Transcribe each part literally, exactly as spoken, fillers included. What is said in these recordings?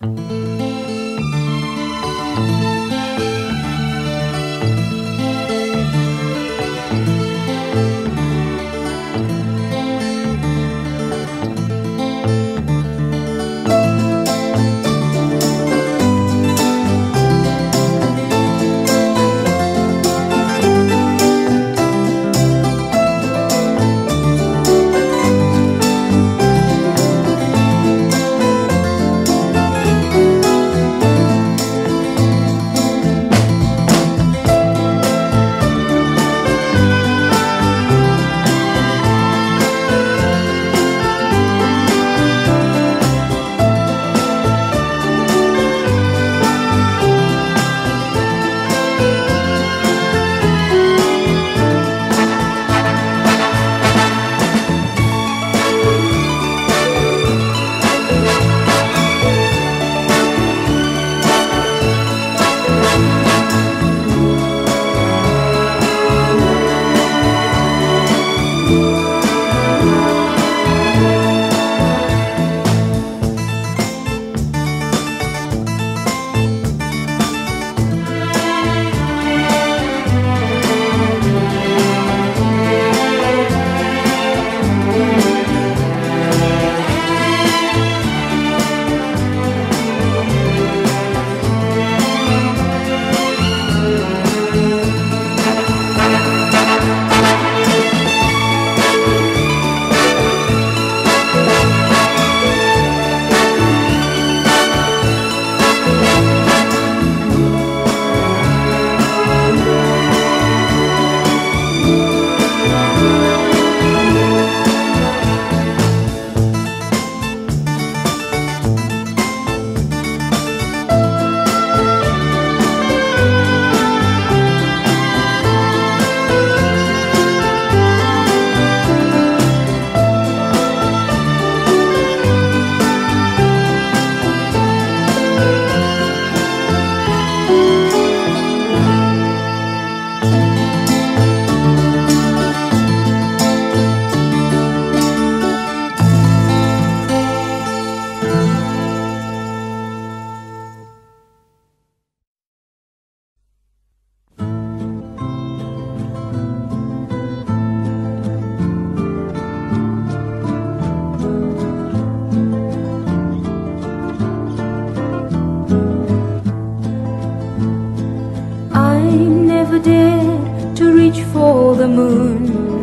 dared to reach for the moon.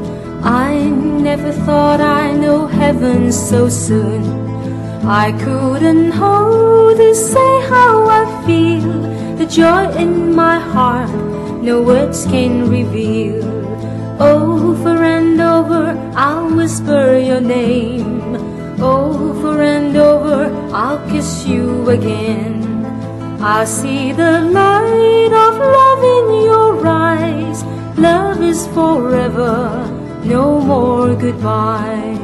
I never thought I'd know heaven so soon. I couldn't hold to say how I feel, the joy in my heart no words can reveal. Over and over I'll whisper your name, over and over I'll kiss you again. I see the light of love in your eyes. Love is forever, no more goodbye.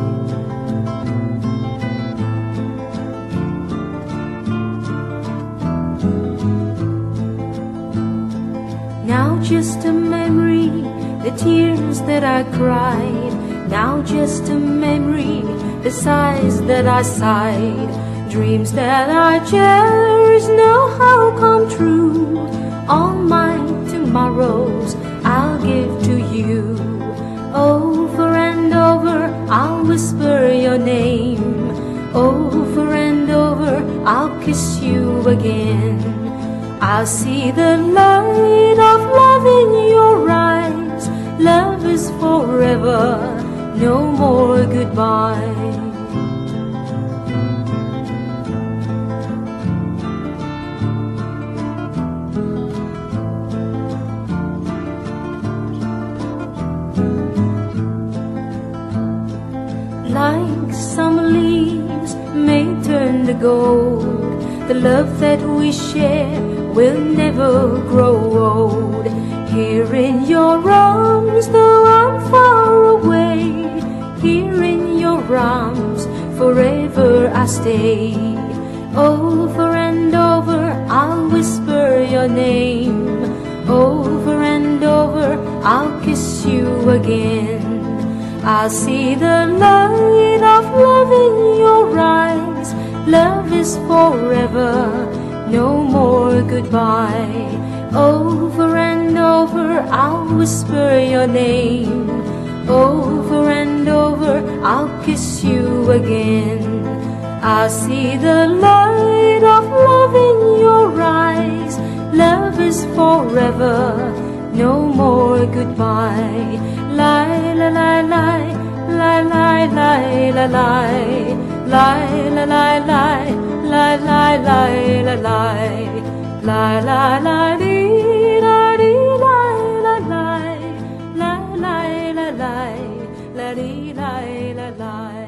Now just a memory, the tears that I cried. Now just a memory, the sighs that I sighed. Dreams that I cherish know how come true. All my tomorrows I'll give to you. Over and over I'll whisper your name, over and over I'll kiss you again. I'll see the light of love in your eyes. Love is forever, no more goodbye. Like summer leaves may turn to gold, the love that we share will never grow old. Here in your arms, though I'm far away, here in your arms forever I stay. Over and over I'll whisper your name, over and over I'll kiss you again. I'll see the light of love in your eyes. Love is forever, no more goodbye. Over and over I'll whisper your name. Over and over I'll kiss you again. I see the light of love in your eyes. Love is forever, no more goodbye. Lie, la, lie, lie, lie, lie, lie, la, lie, lie, la, lie, lie, lie, lie, lie, la, lie, lie, lie, lie, dee, la, dee, lie, la, lie, lie, lie, la, lie, la, dee, lie, la, lie.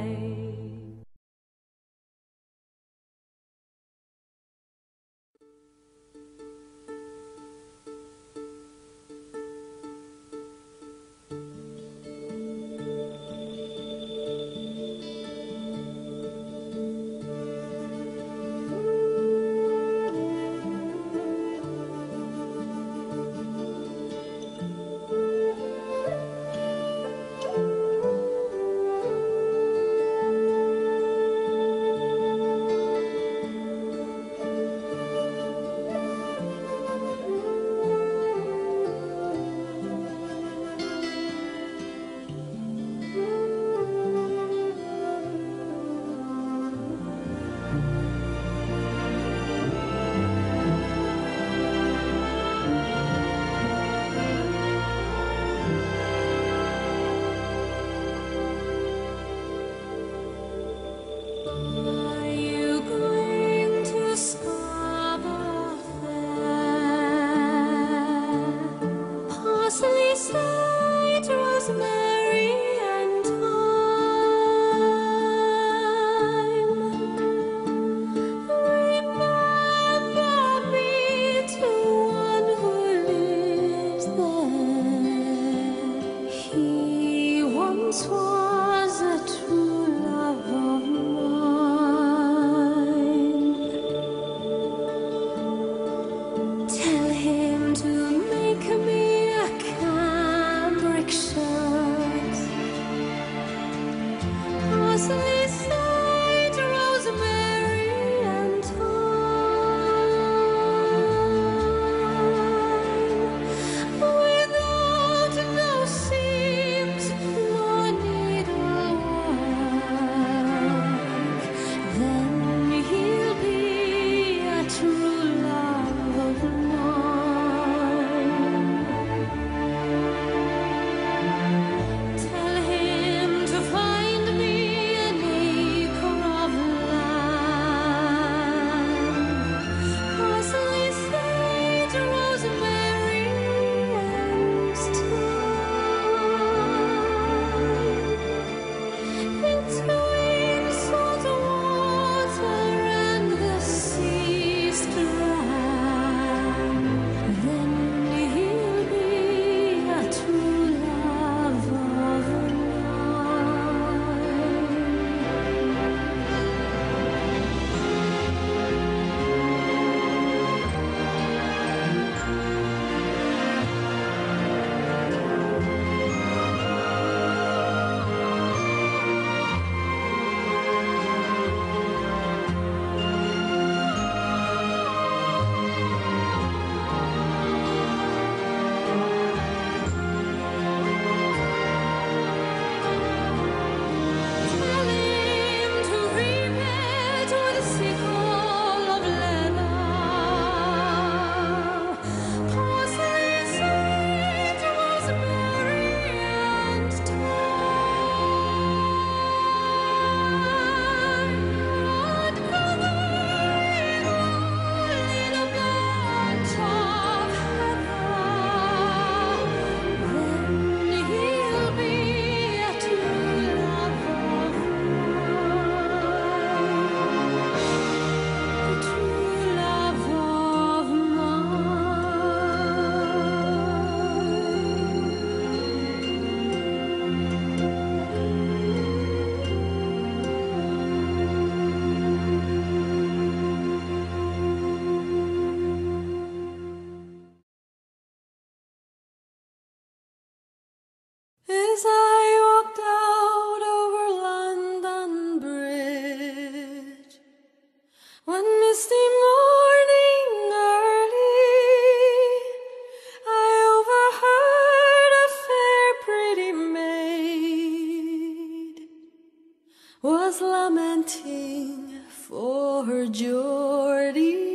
her Geordie.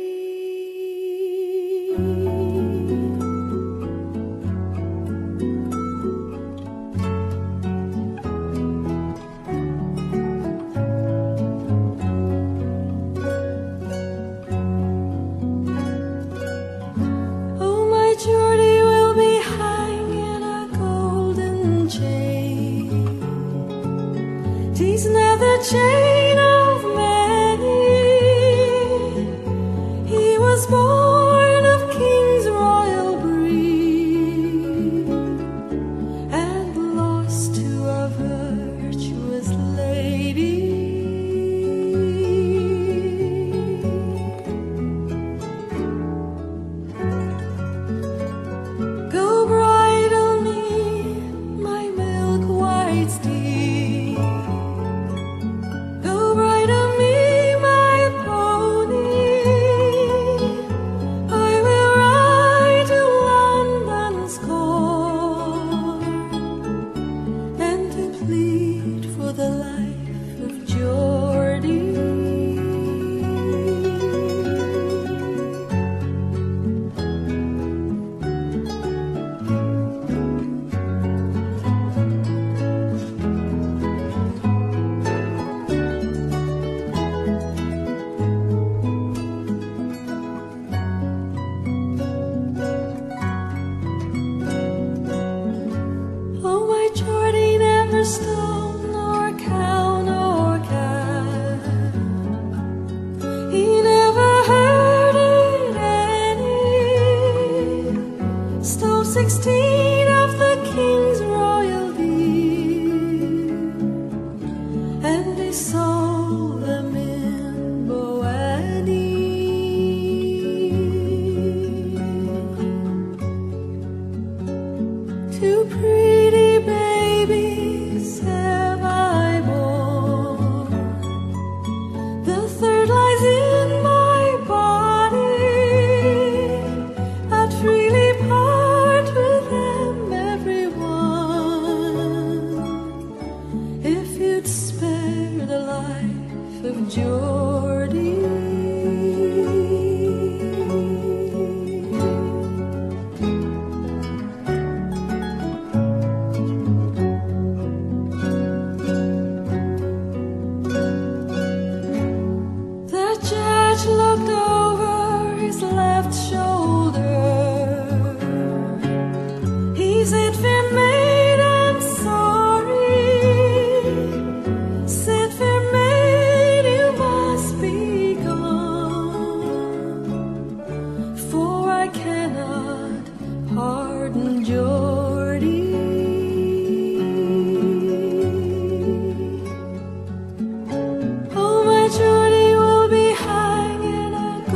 Geordie will be hanging a golden chain. 'Tis not the chain of many. He was born of king's royal breed, and lost to a virtuous lady. Stone nor cow nor cat, he never herded any. Stole sixteen of the king's royal deer, and he sold them in Boannie. Two pretty babies have I born, the third lies in my body. I'd freely part with them, everyone, if you'd spare the life of Geordie. Looked over his left shoulder. He said, "Fair maid, I'm sorry." Said, "Fair maid, you must be gone, for I cannot pardon Geordie." Oh, my Geordie will be hanging a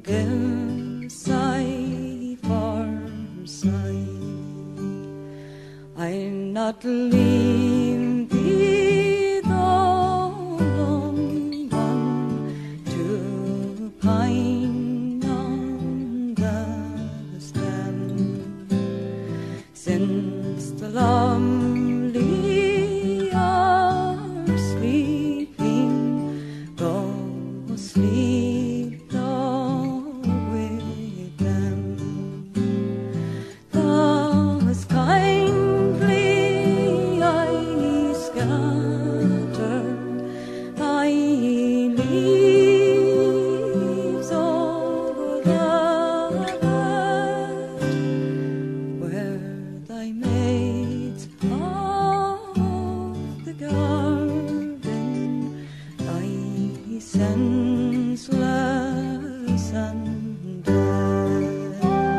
Till side for side, I'm not leaving thee, though long gone to pine on the stem, since the lovely are sleeping. Go sleep thou with them. Thus kindly I scatter thy leaves over the bed, where thy maids of the garden lie senseless and dead.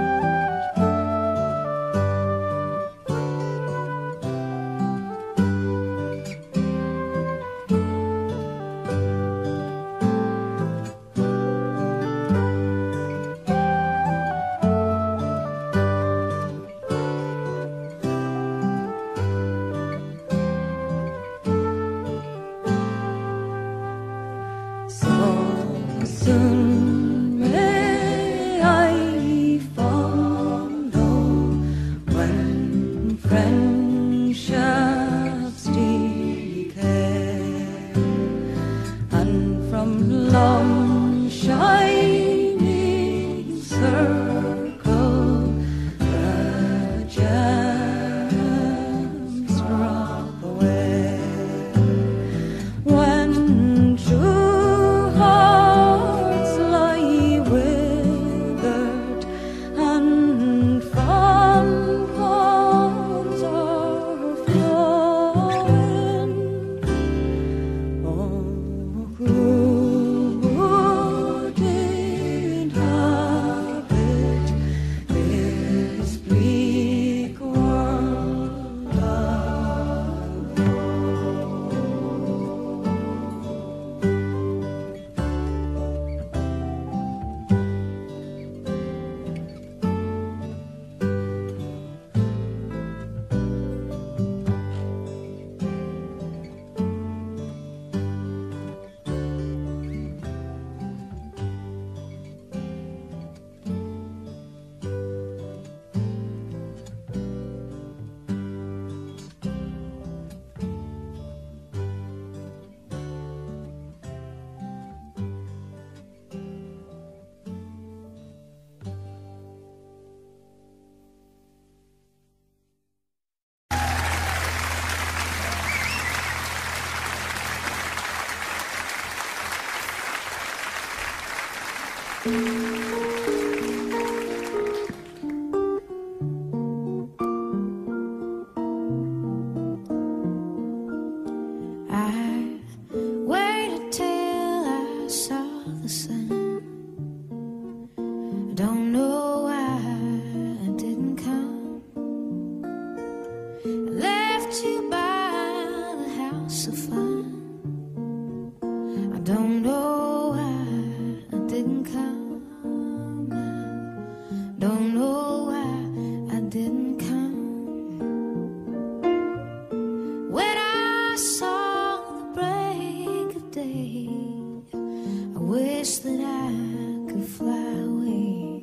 So soon may I follow when friendships decay, and from long shining circle the gems drop away. When true hearts lie withered and fond palms are flowing, oh, who would inhabit this bleak world alone? I waited till I saw the sun. I don't know why I didn't come. I left you by the house of fun. I don't know why I didn't come. I don't know why I didn't come. When I saw the break of day, I wish that I could fly away.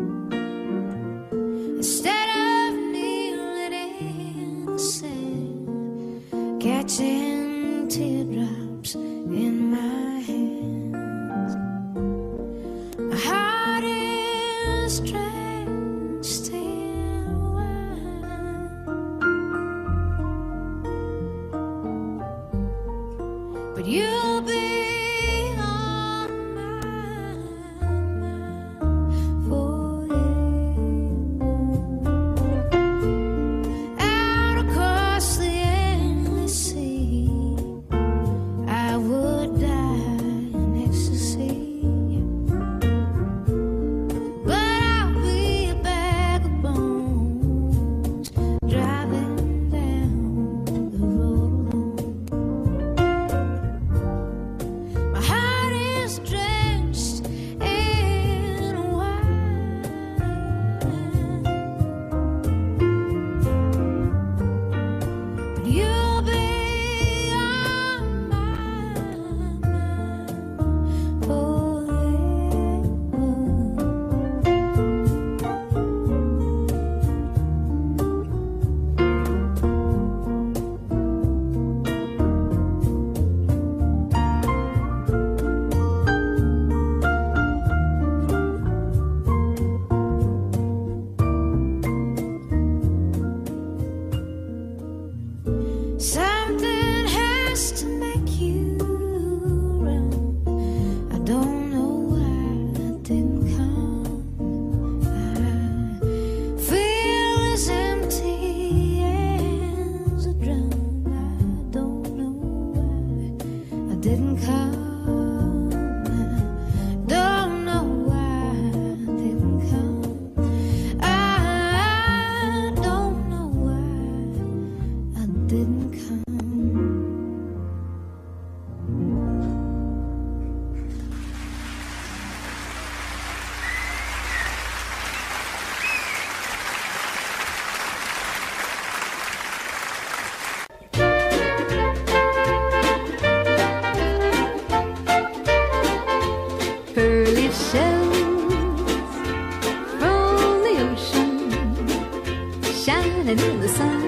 Instead of kneeling in the sand, catching teardrops in my hands, my heart is drenched in wine, but you'll be on my mind forever. Out across the endless sea, I would die in ecstasy, but I'll be shining in the sun,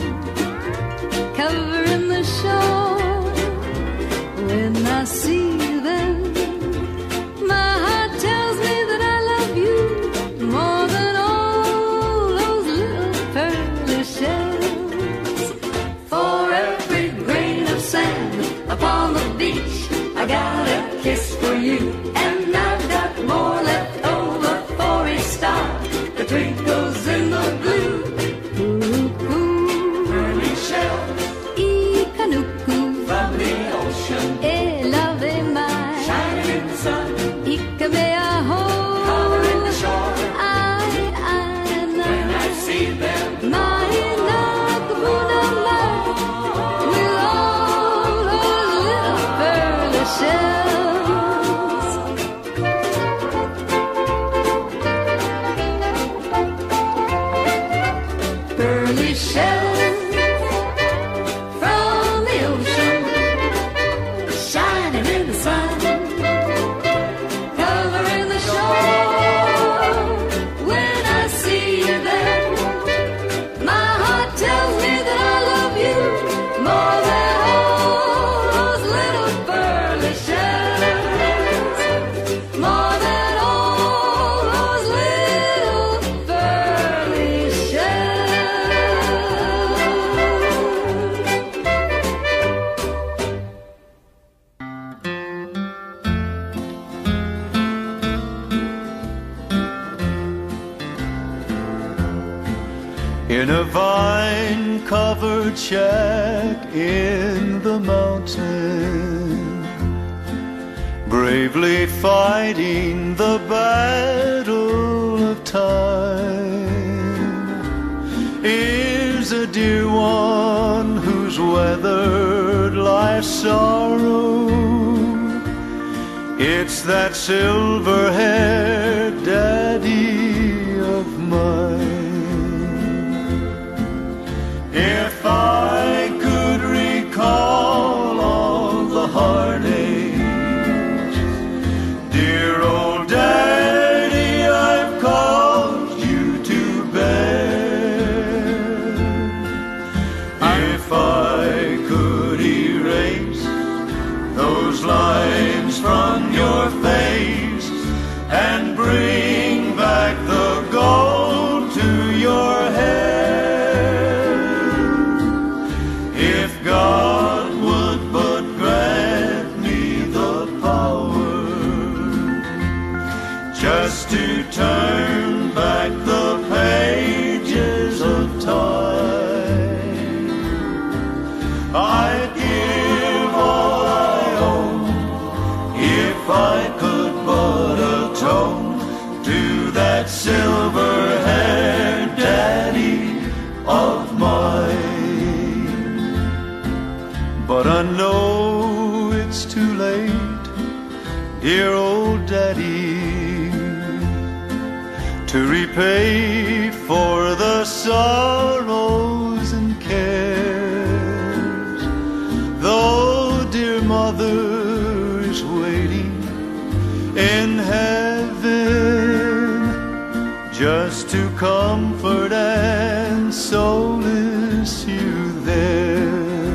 covering the shore. When I see them, my heart tells me that I love you more than all those little pearly shells. For every grain of sand upon the beach, I got a kiss for you, and I've got more left over for a star that twinkles in the blue. Ooh, ooh. Pearly shells, Ikanuku, from the ocean, e love mai, shining in the sun, Ikameaho, covering the shore. I, I, when I see them, my Nakabuna with all those little pearly shells. Pearly shells from the ocean, shining in the sun, covering the shore. When I see you there, my heart tells me that I love you more than all those little pearly shells, more than all those little pearly shells. In a vine-covered shack in the mountain, bravely fighting the battle of time, is a dear one who's weathered life's sorrow. It's that silver-haired daddy of mine. If I could recall all the heartaches, dear old daddy, I've caused you to bear. If I could erase those lines from your face and bring back the gold to your hair, God would but grant me the power just to turn back the pages of time, I'd give all I own if I could but atone to that silver-haired daddy of mine. But I know it's too late, dear old daddy, to repay for the sorrows and cares. Though dear mother is waiting in heaven just to comfort and solace you there.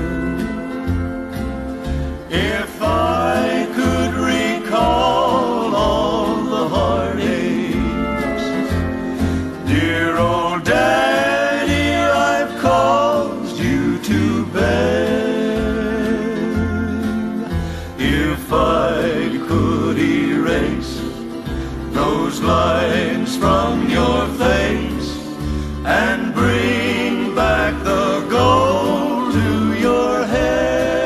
If I could recall all the heartaches, dear old daddy, I've caused you to bear. If I could erase those lines from your face and bring back the gold to your hair,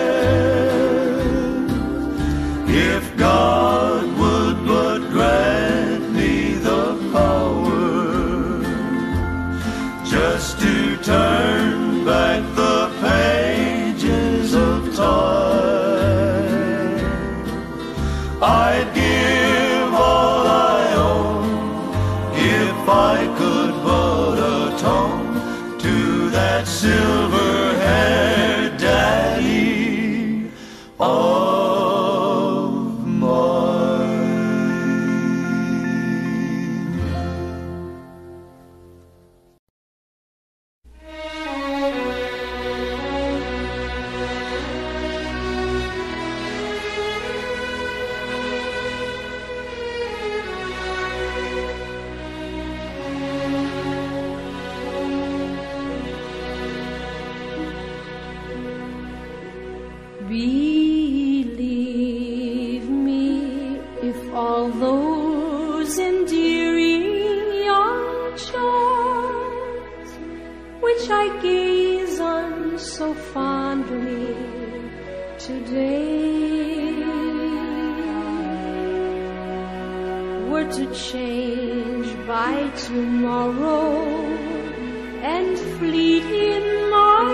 if God would but grant me the power just to turn back the pages of time, I'd give all I own if I could but atone to that silver-haired daddy of I gaze on so fondly today were to change by tomorrow and fleet in my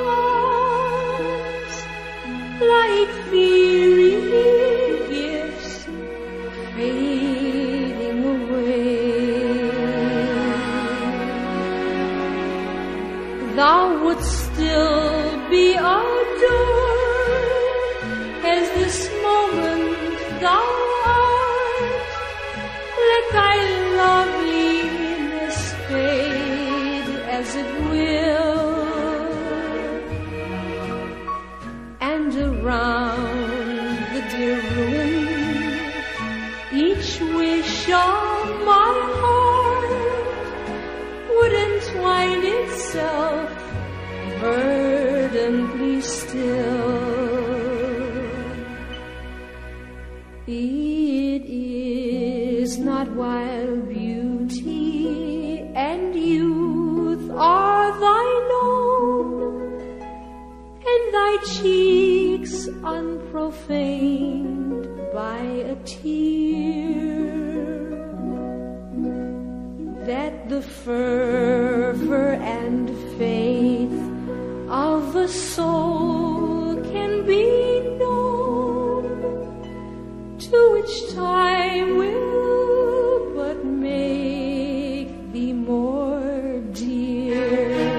arms like fairy gifts fading away. Thou wouldst still be adored as this moment thou art. Let thy loveliness fade as it will, and around the dear ruin each wish of my heart would entwine itself verdantly still. It is not while beauty and youth are thine own, and thy cheeks unprofaned by a tear, that the fervor and faith of the soul can be known, to which time will but make thee more dear.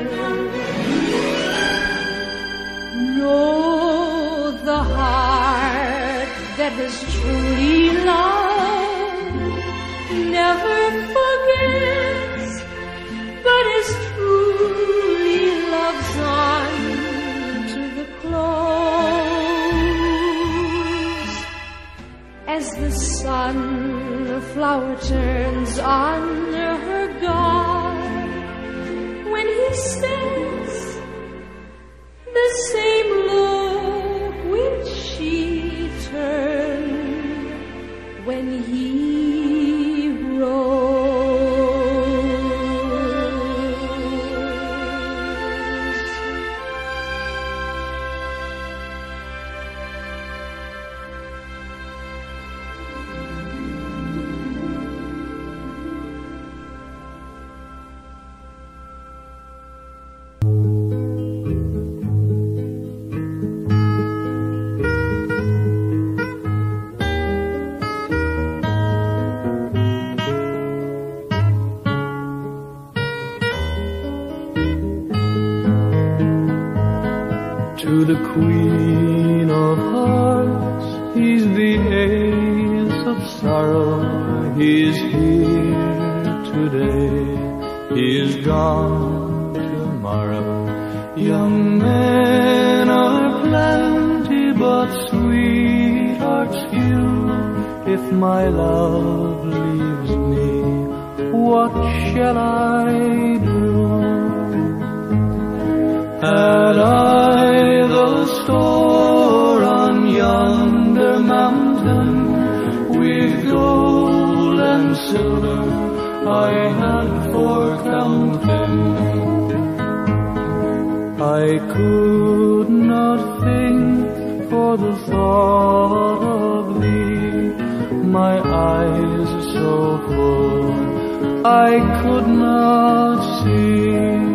Know the heart that has truly loved never forgets, but is truly loves on to the close. As the sun, a flower turns on her god when he stands, the same look which she turned when he rose. To the Queen of Hearts, he's the ace of sorrow. He's here today, he is gone tomorrow. Young men are plenty, but sweethearts few. If my love leaves me, what shall I do? Had I the store on yonder mountain with gold and silver I had for counting, I could not think for the thought of thee. My eyes so full I could not see.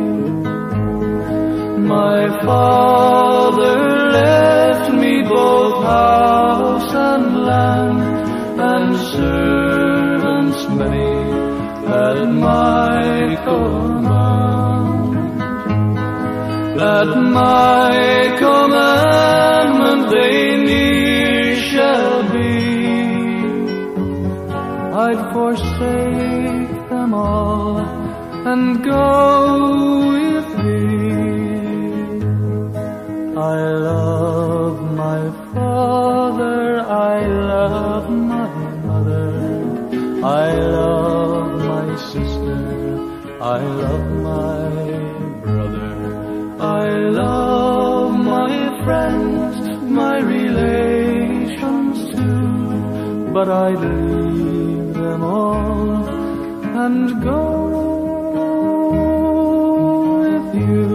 My father left me both house and land, and servants many at my command. At my commandment they near shall be. I'd forsake them all and go with thee. I love my father, I love my mother, I love my sister, I love my brother, I love my friends, my relations too, but I'd leave them all and go with with you.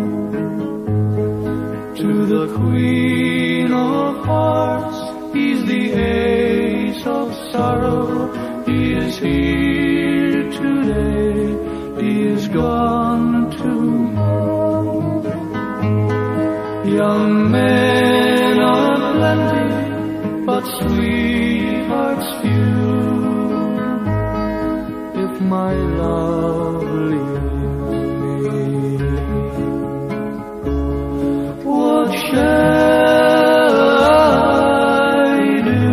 To the Queen of Hearts, he's the ace of sorrow. He is here today, he is gone tomorrow. Young men are plenty, but sweethearts few. If my love leaves me, what shall I do?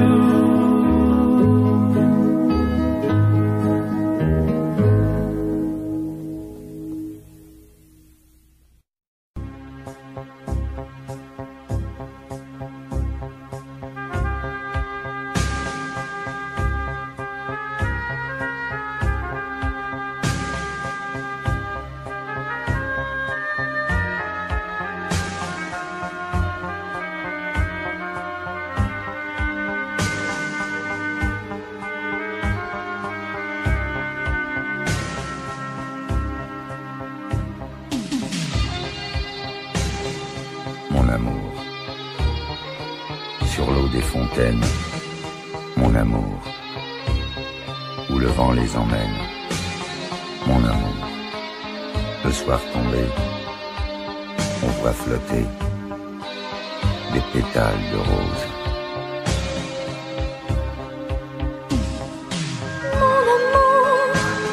Mon amour, sur l'eau des fontaines, mon amour, où le vent les emmène, mon amour, le soir tombé, on voit flotter des pétales de rose. Mon amour,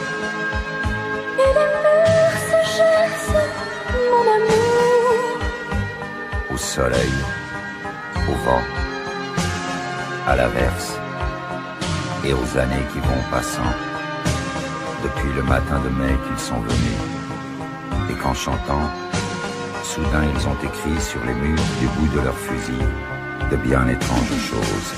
et les murs se chassent, mon amour. Au soleil, au vent, à l'averse, et aux années qui vont passant, depuis le matin de mai qu'ils sont venus, et qu'en chantant, soudain ils ont écrit sur les murs du bout de leurs fusils de bien étranges choses.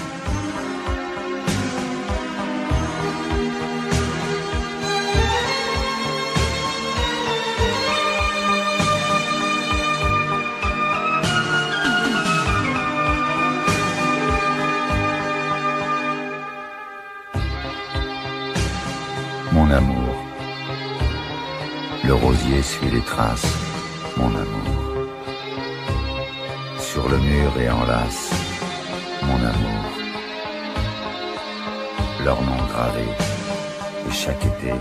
Mon amour, le rosier suit les traces, mon amour. Sur le mur et enlace, mon amour. Leur nom gravé, et chaque été,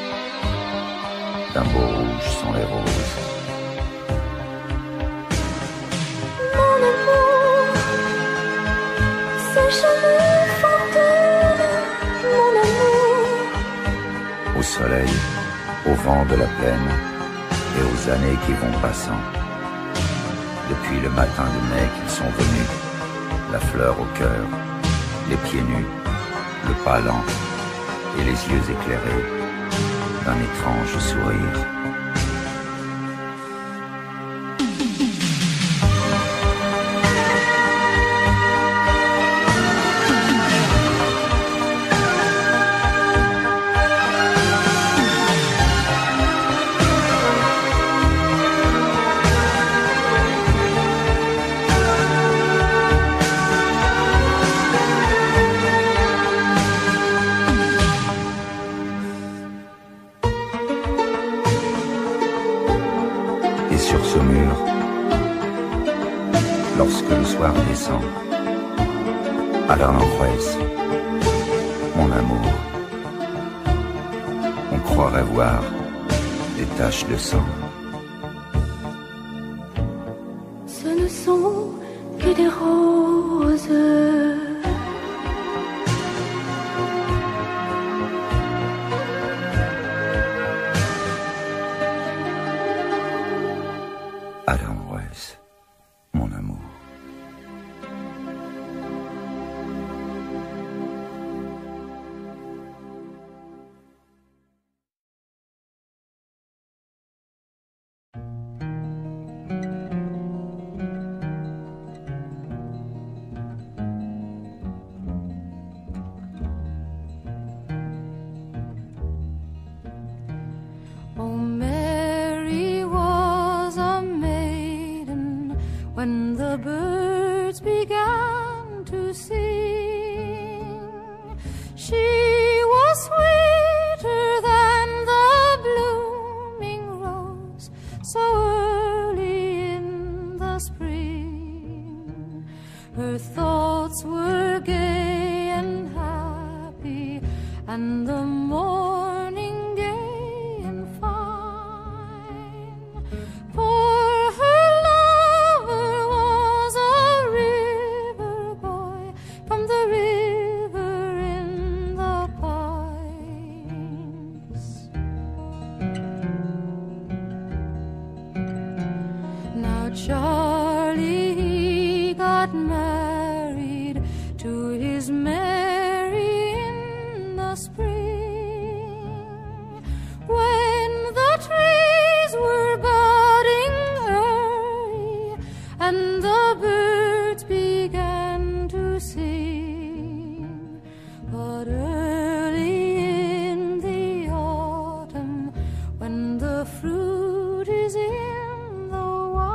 d'un beau rouge sont les roses. Mon amour, ces cheveux fontaines, mon amour. Au soleil, au vent de la plaine, et aux années qui vont passant. Depuis le matin de mai qu'ils sont venus, la fleur au cœur, les pieds nus, le pas lent et les yeux éclairés d'un étrange sourire. Sur ce mur, lorsque le soir descend, à l'Aranjuez, mon amour, on croirait voir des taches de sang. Ce ne sont que des roses. Aranjuez, mon amour. Oh, Mary was a maiden when the birds began to sing. She was sweeter than the blooming rose, so Her thoughts were gay and happy, and the morning gay and fine. For her lover was a river boy from the river in the pines. Now Charlie, he got married to his Mary in the spring, when the trees were budding early and the birds began to sing. But early in the autumn, when the fruit is in the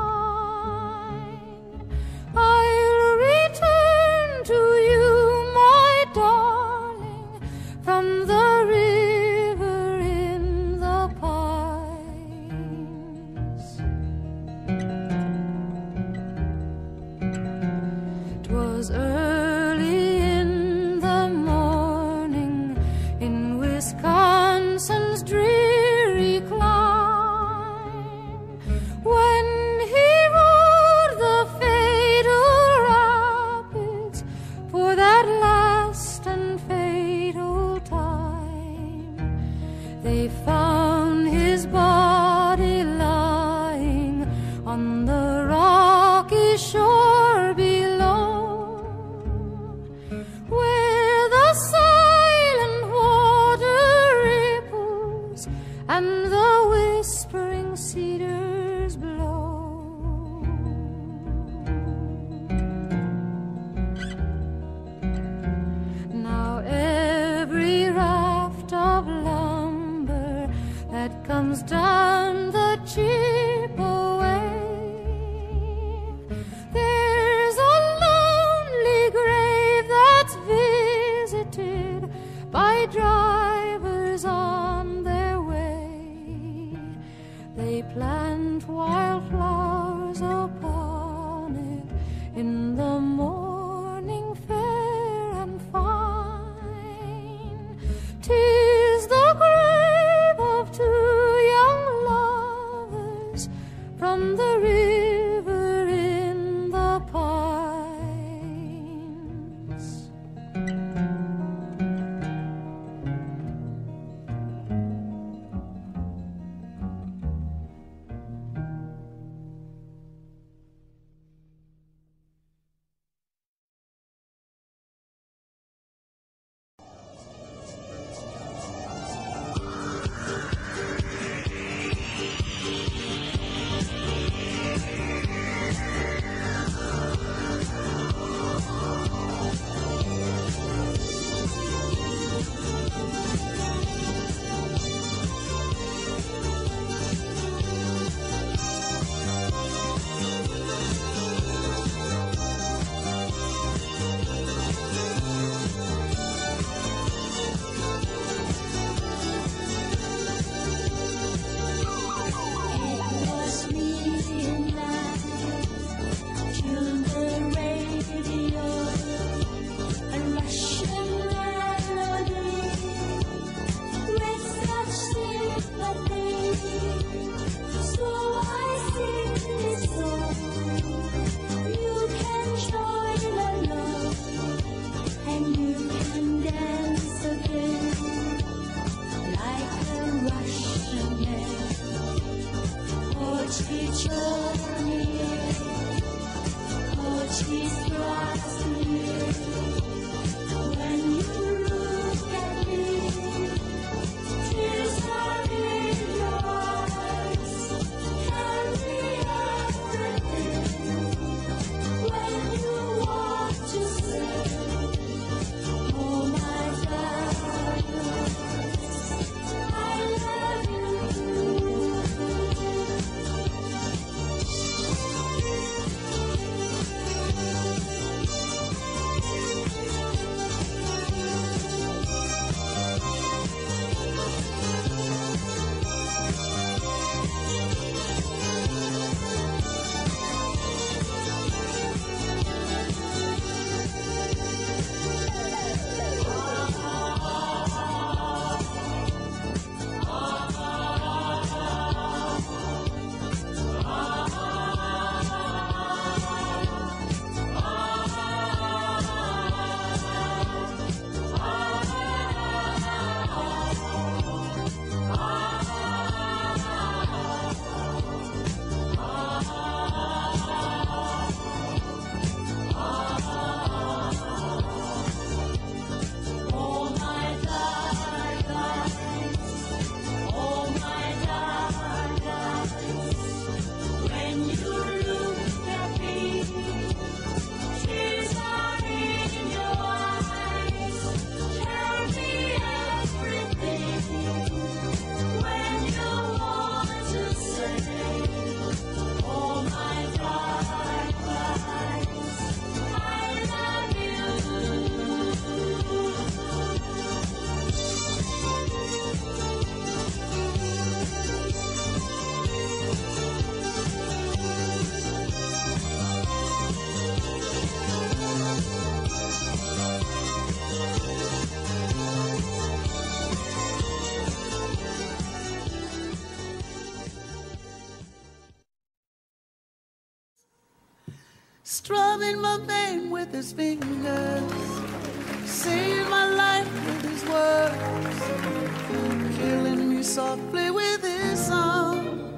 wine, I'll return to you, my darling, from the river in the pines. 'Twas early in the morning in Wisconsin's dreary clime, when he rode the fatal rapids for that last and fatal time. They found his body lying on the rocky shore below, where the silent water ripples and the whispering cedars blow. Now every raft of lumber that comes down the Chippewa, there's a lonely grave that's visited by drivers on their way. They plant wildflowers upon it in the morning fair and fine. 'Tis the grave of two young lovers from the river in the pines. strumming my vein with his fingers, saving my life with his words, killing me softly with his song,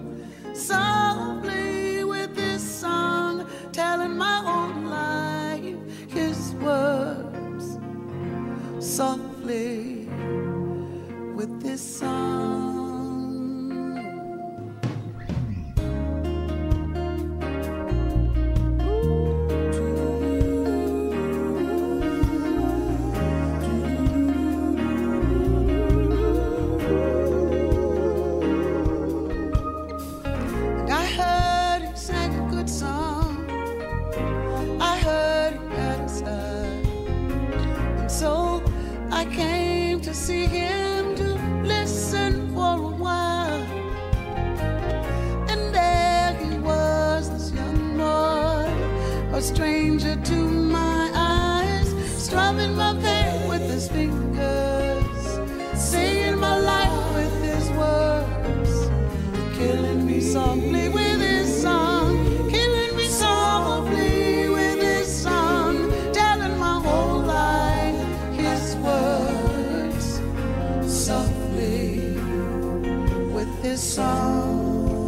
softly with his song, telling my own life his words, softly with this song. See him to listen for a while, and there he was, this young boy, a stranger to my eyes, strumming my pain with his fingers, singing my life with his words, killing me softly with his song, killing me softly with his song, telling my whole life his words, softly with this song.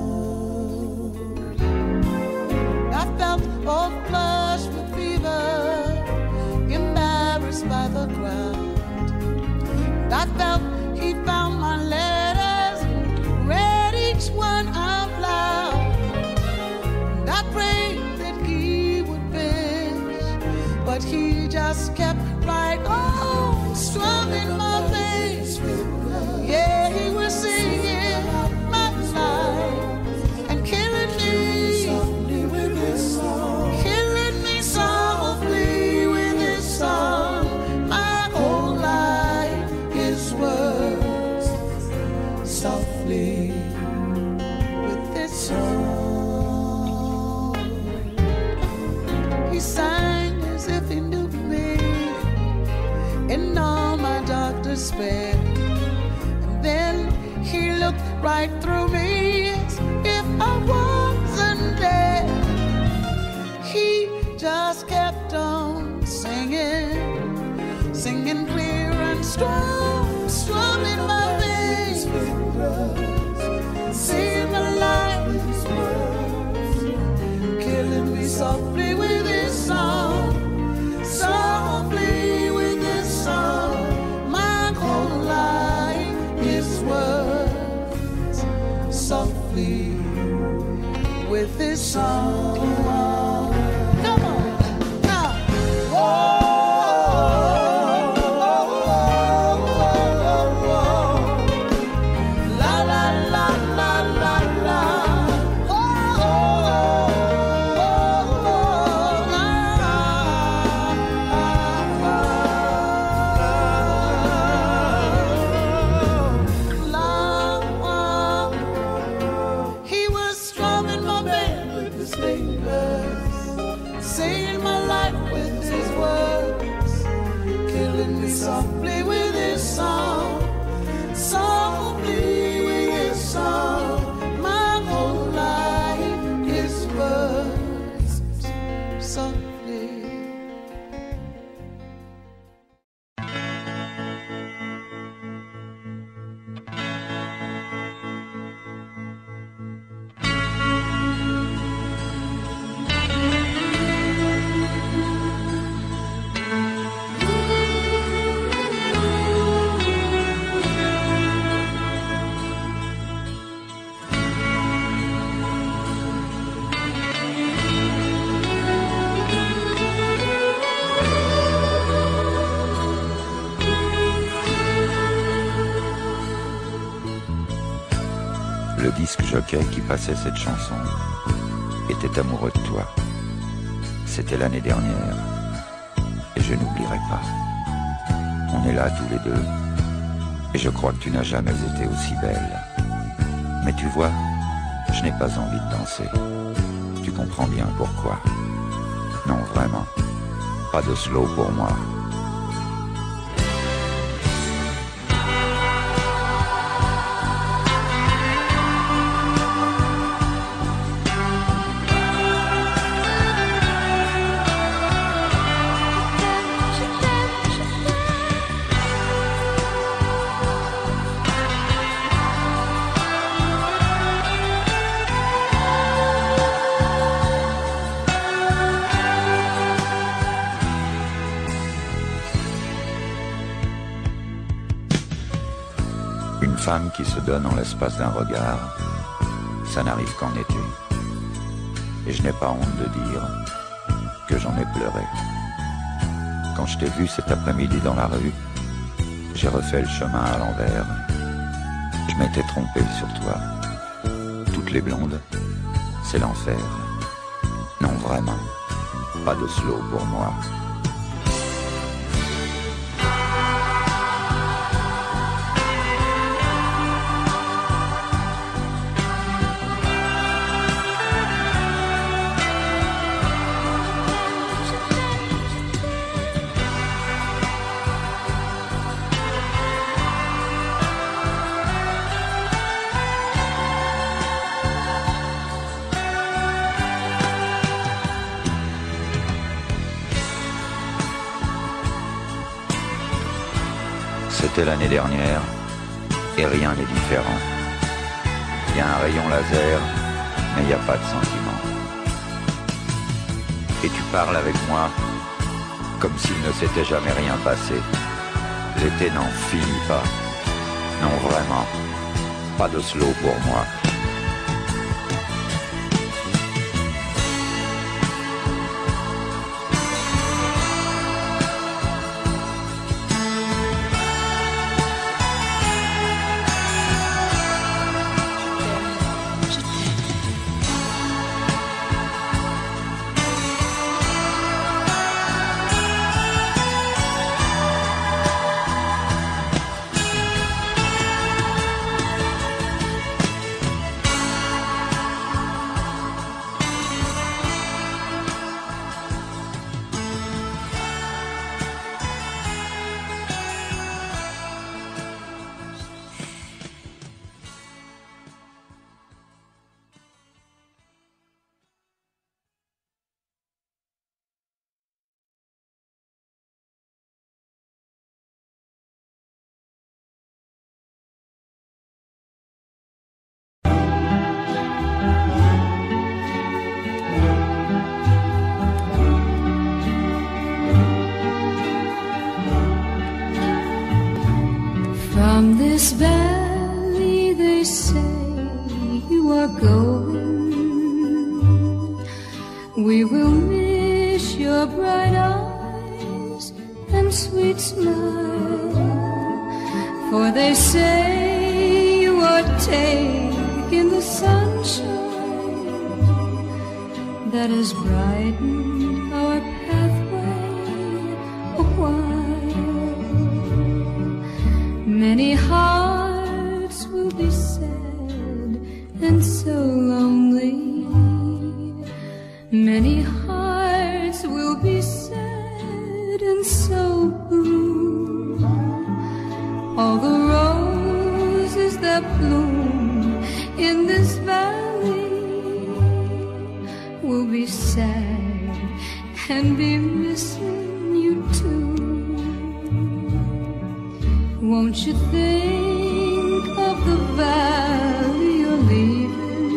I felt all flushed with fever, embarrassed by the crowd. I felt he found my letters, read each one out loud. And I prayed that he would finish, but he just kept right on, strumming my face. Yeah, he was singing my life and killing me softly with his song, killing me softly with his song. My whole life, his words, softly with this song. He sang as if he knew me in all my dark despair. Then he looked right through me as if I wasn't there. He just kept on singing, singing clear and strong, strumming my bass, singing my life, killing me softly with his song, softly with his song. My whole life, his words, softly with his song. Come on, now. Oh, oh, oh, oh, oh. La la la la la la. Oh, oh, oh, oh, la, he was strumming my band with his fingers, saying my life with his words, killing me softly with his song, softly with his song. My whole life, his words, softly. Le disque jockey qui passait cette chanson était amoureux de toi. C'était l'année dernière et je n'oublierai pas. On est là tous les deux et je crois que tu n'as jamais été aussi belle. Mais tu vois, je n'ai pas envie de danser. Tu comprends bien pourquoi. Non, vraiment, pas de slow pour moi. femme qui se donne en l'espace d'un regard, ça n'arrive qu'en été. Et je n'ai pas honte de dire que j'en ai pleuré. Quand je t'ai vu cet après-midi dans la rue, j'ai refait le chemin à l'envers. Je m'étais trompé sur toi. Toutes les blondes, c'est l'enfer. Non, vraiment, pas de slow pour moi. C'était l'année dernière, et rien n'est différent. Il y a un rayon laser, mais il n'y a pas de sentiment. Et tu parles avec moi, comme s'il ne s'était jamais rien passé. L'été n'en finit pas. Non, vraiment, pas de slow pour moi. From this valley they say you are going. We will miss your bright eyes and sweet smile, for they say you are taking the sunshine that has brightened our pathway a while. Many hearts will be sad and so lonely. Many hearts will be sad and so blue. All the roses that bloom in this valley will be sad and be missing you too. Won't you think of the valley you're leaving?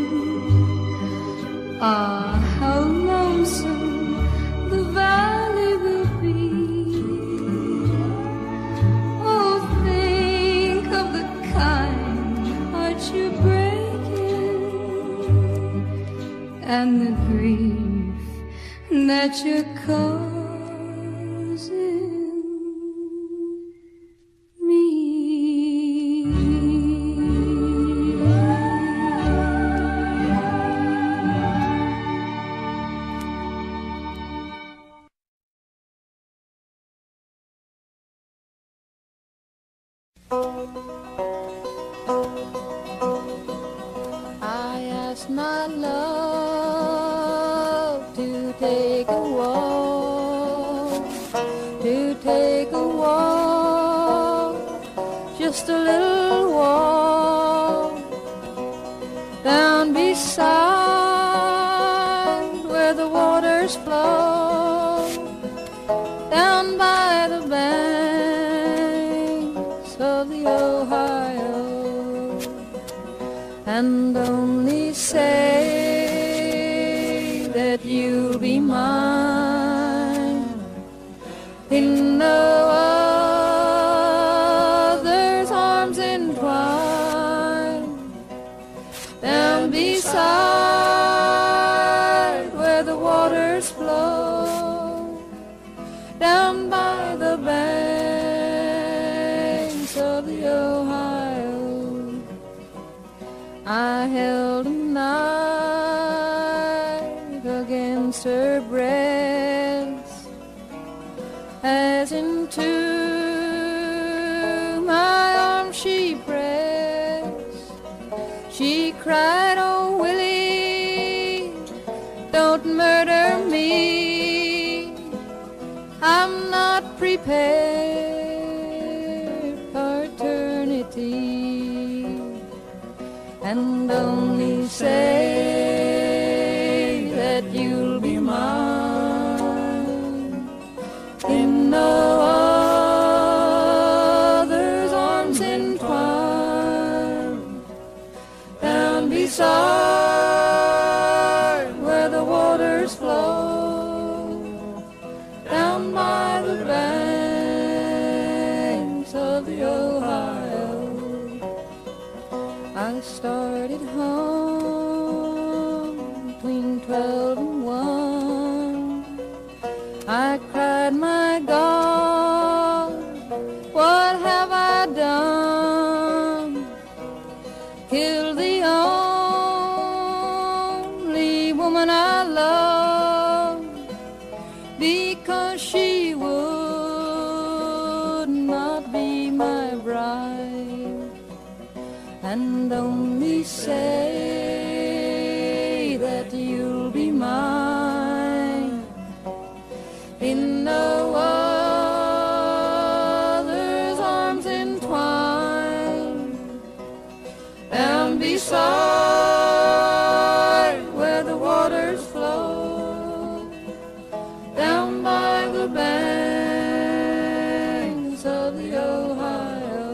Ah, how lonesome the valley will be. Oh, think of the kind heart you're breaking and the grief that you're causing. I asked my love to take a walk, to take a walk, just a little walk, down beside where the waters flow, down by the banks of the Ohio. And only say that you'll be mine in no other's arms entwined. beside where the waters flow, down by the banks of the Ohio, I held a knife against her breast, as into my arms she pressed. She cried, "Oh, Willie, don't murder me. I'm not prepared for eternity, and only say that you'll be mine in no other's arms entwined, down beside where the waters flow, down by the banks of the Ohio. I started home between twelve and one. I cried, "My God, what have I done? Killed the only woman I love, because she would not be my bride, and only say that you'll be mine in no other's arms entwined, down beside where the waters flow, down by the banks of the Ohio."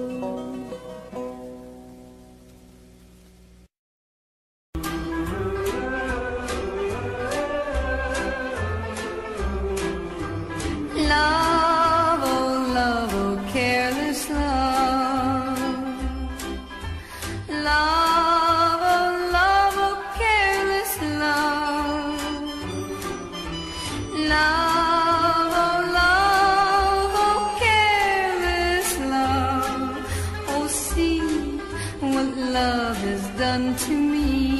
Love, oh love, oh careless love. Love, oh love, oh careless love. Love, oh love, oh careless love. Oh, see what love has done to me.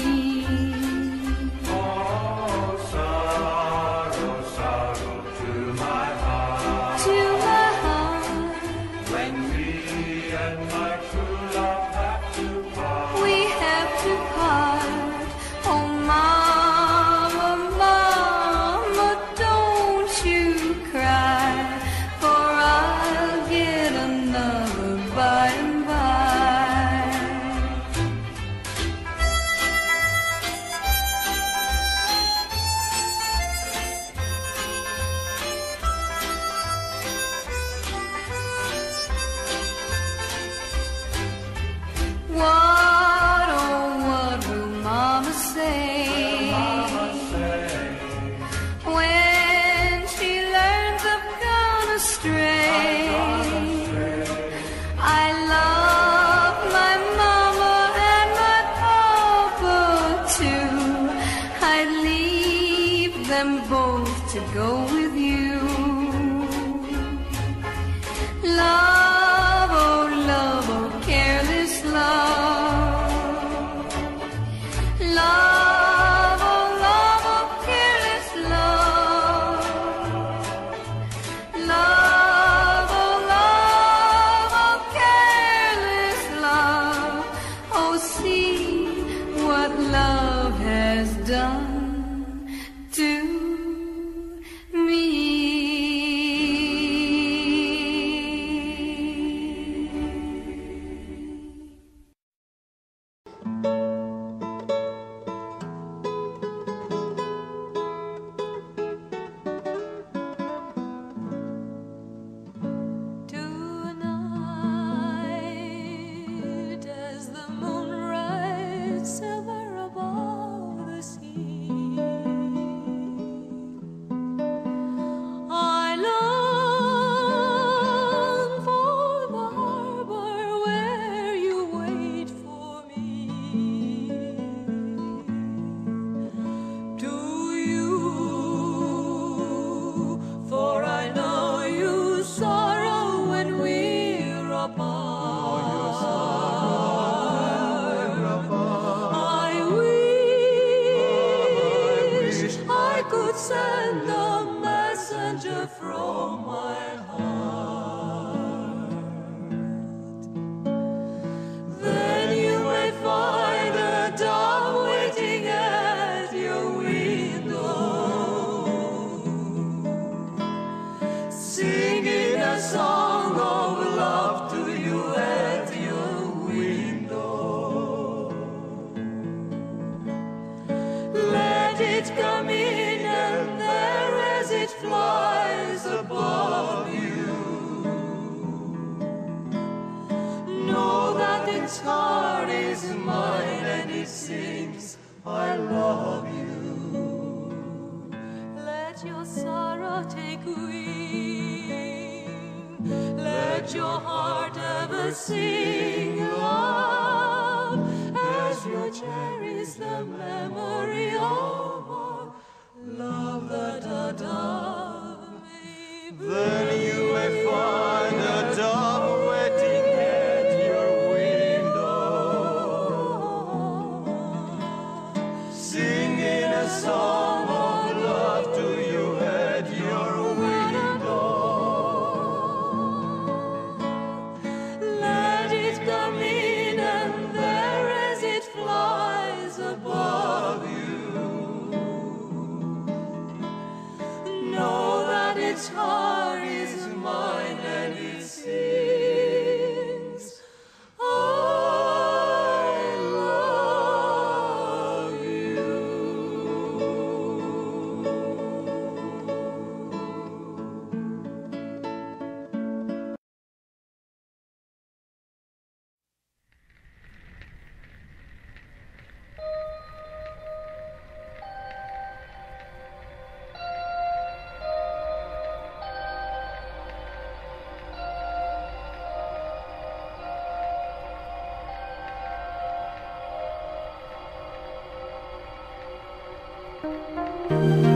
By and by, what, oh, what will Mama say, when she learns I've gone astray? I love my mama and my papa too. I'd leave them both to go with you. Love, oh love, oh careless love. Love, oh love, oh careless love. Love, oh love, oh careless love. Oh, see what love has done to me. Tonight, as the moon rides silver above the sea, heart is mine and it sings, I love you. Let your sorrow take wing. Let your heart ever sing love as you cherish the memory of our love that a dove may bring. Then you may find a dove waiting at your window, singing a song of love to you at your window. Let it come in and there as it flies above you, know that its heart is mine and it sings, I love you.